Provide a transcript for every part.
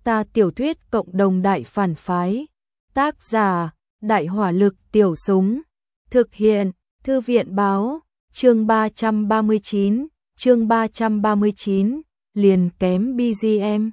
Ta tiểu thuyết cộng đồng đại phản phái. Tác giả: Đại hỏa lực tiểu súng. Thực hiện: Thư viện báo. Chương 339, liền kém BGM.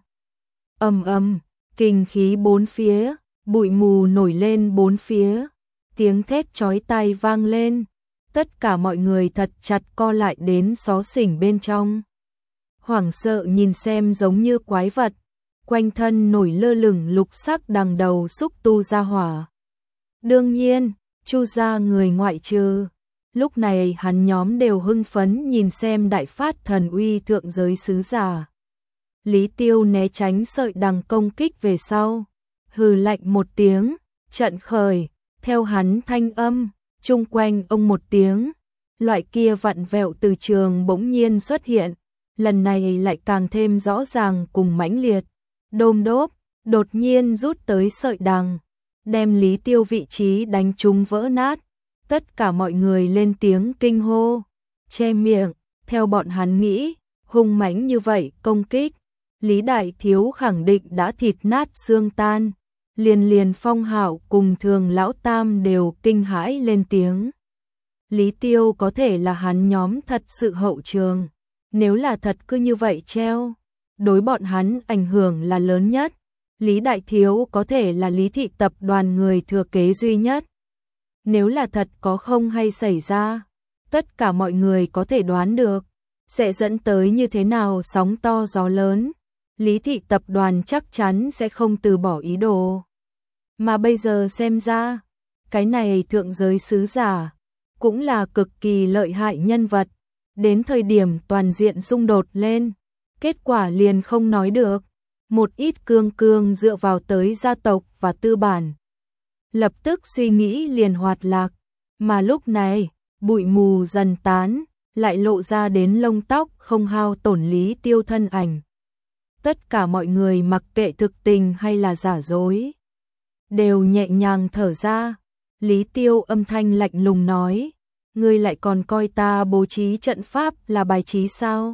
Kinh khí bốn phía, bụi mù nổi lên bốn phía, tiếng thét chói tai vang lên, tất cả mọi người thật chặt co lại đến xó xỉnh bên trong. Hoảng sợ nhìn xem giống như quái vật, quanh thân nổi lơ lửng lục sắc đằng đầu xúc tu ra hỏa. Đương nhiên, Chu gia người ngoại trừ. Lúc này hắn nhóm đều hưng phấn nhìn xem đại phát thần uy thượng giới sứ giả. Lý Tiêu né tránh sợi đằng công kích về sau, hừ lạnh một tiếng, trận khởi, theo hắn thanh âm, chung quanh ông một tiếng, loại kia vặn vẹo từ trường bỗng nhiên xuất hiện, lần này lại càng thêm rõ ràng cùng mãnh liệt. Đôm đốp, đột nhiên rút tới sợi đằng, đem Lý Tiêu vị trí đánh trúng vỡ nát. Tất cả mọi người lên tiếng kinh hô, che miệng, theo bọn hắn nghĩ, hung mãnh như vậy công kích, Lý Đại Thiếu khẳng định đã thịt nát xương tan. Liền Phong Hạo cùng Thường Lão Tam đều kinh hãi lên tiếng. Lý Tiêu có thể là hắn nhóm thật sự hậu trường, nếu là thật cứ như vậy treo, đối bọn hắn ảnh hưởng là lớn nhất. Lý Đại Thiếu có thể là Lý thị tập đoàn người thừa kế duy nhất. Nếu là thật có không hay xảy ra, tất cả mọi người có thể đoán được, sẽ dẫn tới như thế nào sóng to gió lớn. Lý thị tập đoàn chắc chắn sẽ không từ bỏ ý đồ. Mà bây giờ xem ra, cái này thượng giới sứ giả, cũng là cực kỳ lợi hại nhân vật. Đến thời điểm toàn diện xung đột lên, kết quả liền không nói được. Một ít cương dựa vào tới gia tộc và tư bản, lập tức suy nghĩ liền hoạt lạc, mà lúc này, bụi mù dần tán, lại lộ ra đến lông tóc không hao tổn Lý Tiêu thân ảnh. Tất cả mọi người mặc kệ thực tình hay là giả dối, đều nhẹ nhàng thở ra. Lý Tiêu âm thanh lạnh lùng nói, ngươi lại còn coi ta bố trí trận pháp là bài trí sao?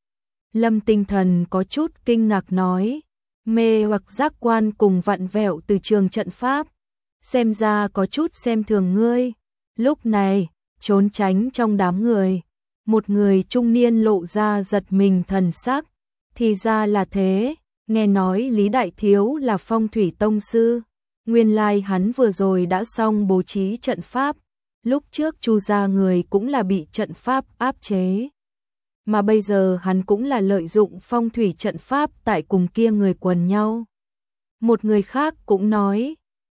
Lâm Tinh Thần có chút kinh ngạc nói, mê hoặc giác quan cùng vặn vẹo từ trường trận pháp, xem ra có chút xem thường ngươi. Lúc này, trốn tránh trong đám người, một người trung niên lộ ra giật mình thần sắc, thì ra là thế, nghe nói Lý Đại Thiếu là phong thủy tông sư, nguyên lai hắn vừa rồi đã xong bố trí trận pháp, lúc trước Chu gia người cũng là bị trận pháp áp chế. Mà bây giờ hắn cũng là lợi dụng phong thủy trận pháp tại cùng kia người quần nhau. Một người khác cũng nói,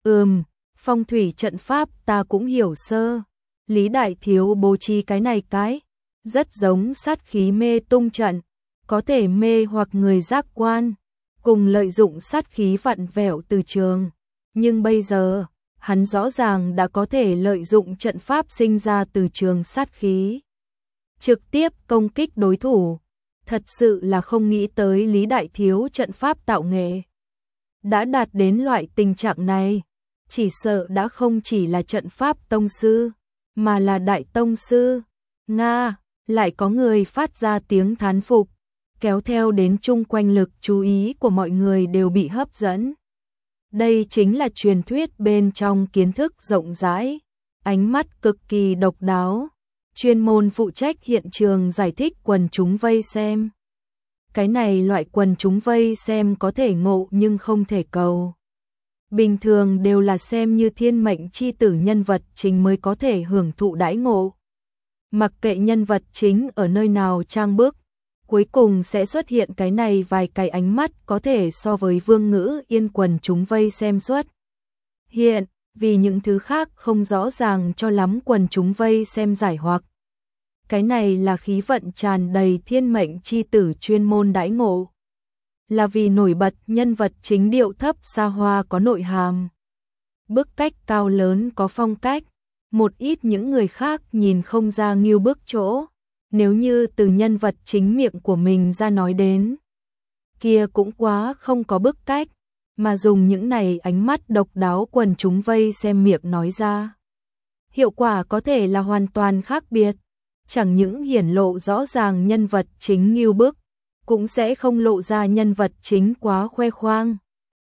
phong thủy trận pháp ta cũng hiểu sơ. Lý Đại Thiếu bố trí cái này rất giống sát khí mê tung trận, có thể mê hoặc người giác quan, cùng lợi dụng sát khí vặn vẹo từ trường. Nhưng bây giờ, hắn rõ ràng đã có thể lợi dụng trận pháp sinh ra từ trường sát khí, trực tiếp công kích đối thủ. Thật sự là không nghĩ tới Lý Đại Thiếu trận pháp tạo nghệ đã đạt đến loại tình trạng này, chỉ sợ đã không chỉ là trận pháp tông sư, mà là đại tông sư. Nga, lại có người phát ra tiếng thán phục, kéo theo đến chung quanh lực chú ý của mọi người đều bị hấp dẫn. Đây chính là truyền thuyết bên trong kiến thức rộng rãi, ánh mắt cực kỳ độc đáo, chuyên môn phụ trách hiện trường giải thích quần chúng vây xem. Cái này loại quần chúng vây xem có thể ngộ nhưng không thể cầu. Bình thường đều là xem như thiên mệnh chi tử nhân vật chính mới có thể hưởng thụ đãi ngộ. Mặc kệ nhân vật chính ở nơi nào trang bức, cuối cùng sẽ xuất hiện cái này vài cái ánh mắt có thể so với Vương Ngữ Yên quần chúng vây xem xuất hiện, vì những thứ khác không rõ ràng cho lắm quần chúng vây xem giải hoặc. Cái này là khí vận tràn đầy thiên mệnh chi tử chuyên môn đãi ngộ. Là vì nổi bật nhân vật chính điệu thấp xa hoa có nội hàm, bức cách cao lớn có phong cách, một ít những người khác nhìn không ra nghiêu bức chỗ. Nếu như từ nhân vật chính miệng của mình ra nói đến, kia cũng quá không có bức cách, mà dùng những này ánh mắt độc đáo quần chúng vây xem miệng nói ra. Hiệu quả có thể là hoàn toàn khác biệt, chẳng những hiển lộ rõ ràng nhân vật chính nghiêu bức, cũng sẽ không lộ ra nhân vật chính quá khoe khoang,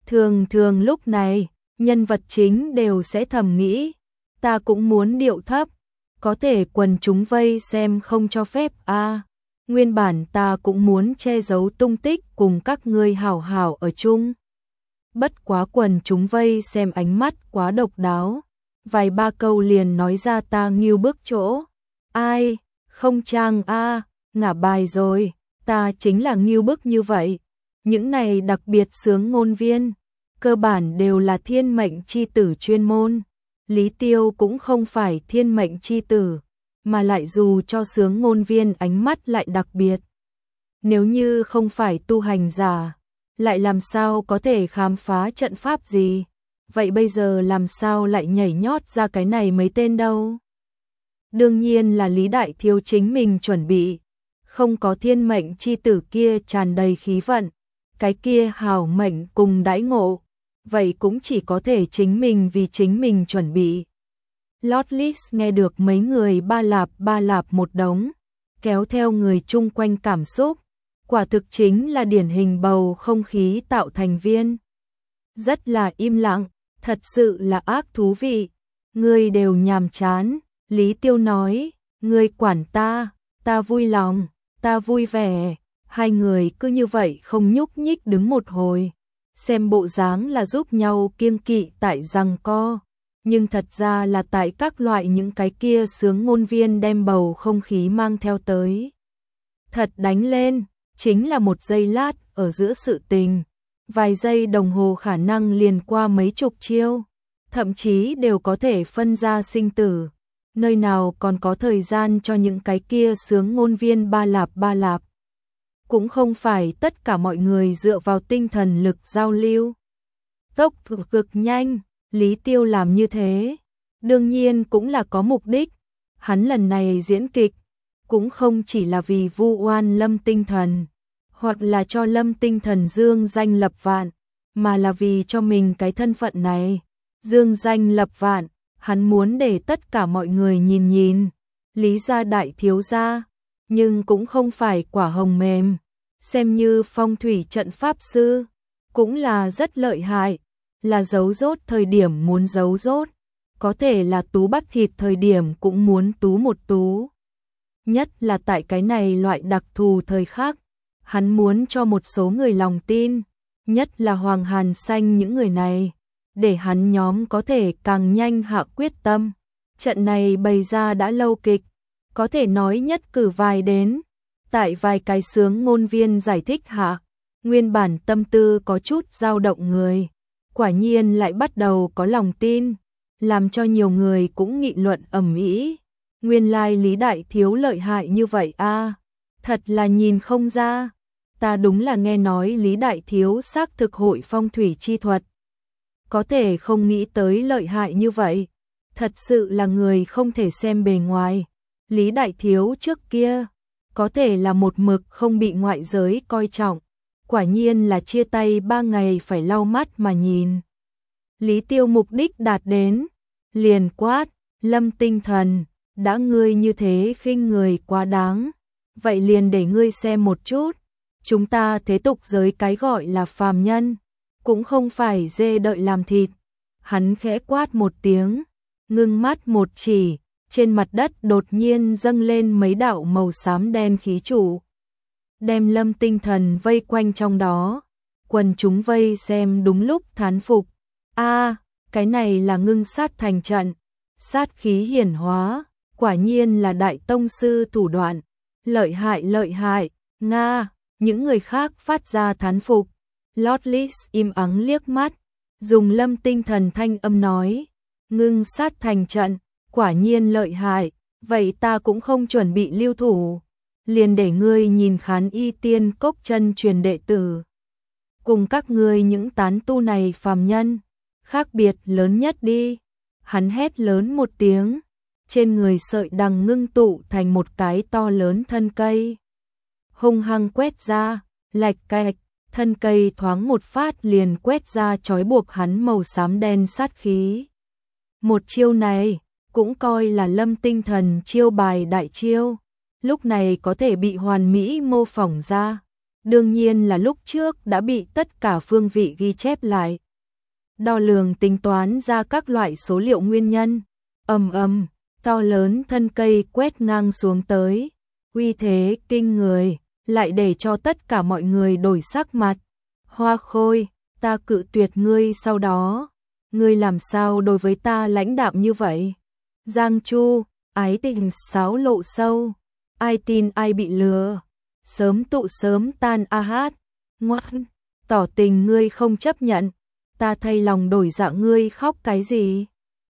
Thường thường lúc này, nhân vật chính đều sẽ thầm nghĩ, ta cũng muốn điệu thấp, có thể quần chúng vây xem không cho phép a. Nguyên bản ta cũng muốn che giấu tung tích cùng các ngươi hảo hảo ở chung. Bất quá quần chúng vây xem ánh mắt quá độc đáo, vài ba câu liền nói ra ta nghiêu bức chỗ. Ai, không trang a, ngả bài rồi, ta chính là nghiêu bức như vậy. Những này đặc biệt sướng ngôn viên, cơ bản đều là thiên mệnh chi tử chuyên môn. Lý Tiêu cũng không phải thiên mệnh chi tử, mà lại dù cho sướng ngôn viên ánh mắt lại đặc biệt. Nếu như không phải tu hành giả, lại làm sao có thể khám phá trận pháp gì? Vậy bây giờ làm sao lại nhảy nhót ra cái này mấy tên đâu? Đương nhiên là Lý Đại Thiếu chính mình chuẩn bị, không có thiên mệnh chi tử kia tràn đầy khí vận, cái kia hảo mệnh cùng đãi ngộ, vậy cũng chỉ có thể chính mình vì chính mình chuẩn bị. Lord Lys nghe được mấy người ba lạp một đống, kéo theo người chung quanh cảm xúc, quả thực chính là điển hình bầu không khí tạo thành viên. Rất là im lặng, thật sự là ác thú vị, ngươi đều nhàm chán, Lý Tiêu nói, ngươi quản ta vui lòng, ta vui vẻ, hai người cứ như vậy không nhúc nhích đứng một hồi, xem bộ dáng là giúp nhau kiêng kỵ tại giằng co. Nhưng thật ra là tại các loại những cái kia sướng ngôn viên đem bầu không khí mang theo tới. Thật đánh lên, chính là một giây lát ở giữa sự tình. Vài giây đồng hồ khả năng liền qua mấy chục chiêu, thậm chí đều có thể phân ra sinh tử. Nơi nào còn có thời gian cho những cái kia sướng ngôn viên ba lạp. Cũng không phải tất cả mọi người dựa vào tinh thần lực giao lưu. Tốc cực nhanh. Lý Tiêu làm như thế, đương nhiên cũng là có mục đích. Hắn lần này diễn kịch, cũng không chỉ là vì vu oan Lâm Tinh Thần, hoặc là cho Lâm Tinh Thần dương danh lập vạn, mà là vì cho mình cái thân phận này, dương danh lập vạn, hắn muốn để tất cả mọi người nhìn, Lý gia đại thiếu gia, nhưng cũng không phải quả hồng mềm, xem như phong thủy trận pháp sư, cũng là rất lợi hại. Là giấu rốt thời điểm muốn giấu rốt, có thể là tú bắt thịt thời điểm cũng muốn tú một tú. Nhất là tại cái này loại đặc thù thời khắc, hắn muốn cho một số người lòng tin, nhất là Hoàng Hàn Xanh những người này, để hắn nhóm có thể càng nhanh hạ quyết tâm. Trận này bày ra đã lâu kịch, có thể nói nhất cử vài đến, tại vài cái sướng ngôn viên giải thích hạ, nguyên bản tâm tư có chút dao động người. Quả nhiên lại bắt đầu có lòng tin, làm cho nhiều người cũng nghị luận ầm ĩ. Nguyên lai Lý Đại Thiếu lợi hại như vậy a, thật là nhìn không ra. Ta đúng là nghe nói Lý Đại Thiếu xác thực hội phong thủy chi thuật. Có thể không nghĩ tới lợi hại như vậy, thật sự là người không thể xem bề ngoài. Lý Đại Thiếu trước kia, có thể là một mực không bị ngoại giới coi trọng. Quả nhiên là chia tay 3 ngày phải lau mắt mà nhìn. Lý Tiêu mục đích đạt đến, liền quát, Lâm Tinh Thần, đã ngươi như thế khinh người quá đáng, vậy liền để ngươi xem một chút, chúng ta thế tục giới cái gọi là phàm nhân, cũng không phải dê đợi làm thịt. Hắn khẽ quát một tiếng, ngưng mắt một chỉ, trên mặt đất đột nhiên dâng lên mấy đạo màu xám đen khí trụ. Đem Lâm Tinh Thần vây quanh trong đó, quần chúng vây xem đúng lúc thán phục. A, cái này là ngưng sát thành trận, sát khí hiển hóa, quả nhiên là đại tông sư thủ đoạn, lợi hại, Nga, những người khác phát ra thán phục. Lord Lys im ắng liếc mắt, dùng Lâm Tinh Thần thanh âm nói, ngưng sát thành trận, quả nhiên lợi hại, vậy ta cũng không chuẩn bị lưu thủ. Liền để ngươi nhìn Khán Y Tiên Cốc chân truyền đệ tử. Cùng các ngươi những tán tu này phàm nhân, khác biệt lớn nhất đi. Hắn hét lớn một tiếng, trên người sợi đằng ngưng tụ thành một cái to lớn thân cây. Hung hăng quét ra, lạch cạch, thân cây thoáng một phát liền quét ra trói buộc hắn màu xám đen sát khí. Một chiêu này, cũng coi là Lâm Tinh Thần chiêu bài đại chiêu. Lúc này có thể bị hoàn mỹ mô phỏng ra, đương nhiên là lúc trước đã bị tất cả phương vị ghi chép lại. Đo lường tính toán ra các loại số liệu nguyên nhân. Ầm ầm, to lớn thân cây quét ngang xuống tới, uy thế kinh người, lại để cho tất cả mọi người đổi sắc mặt. Hoa Khôi, ta cự tuyệt ngươi sau đó, ngươi làm sao đối với ta lãnh đạm như vậy? Giang Chu, ái tình sáo lộ sâu, ai tin ai bị lừa, sớm tụ sớm tan a hát, ngoan, tỏ tình ngươi không chấp nhận, ta thay lòng đổi dạ ngươi khóc cái gì?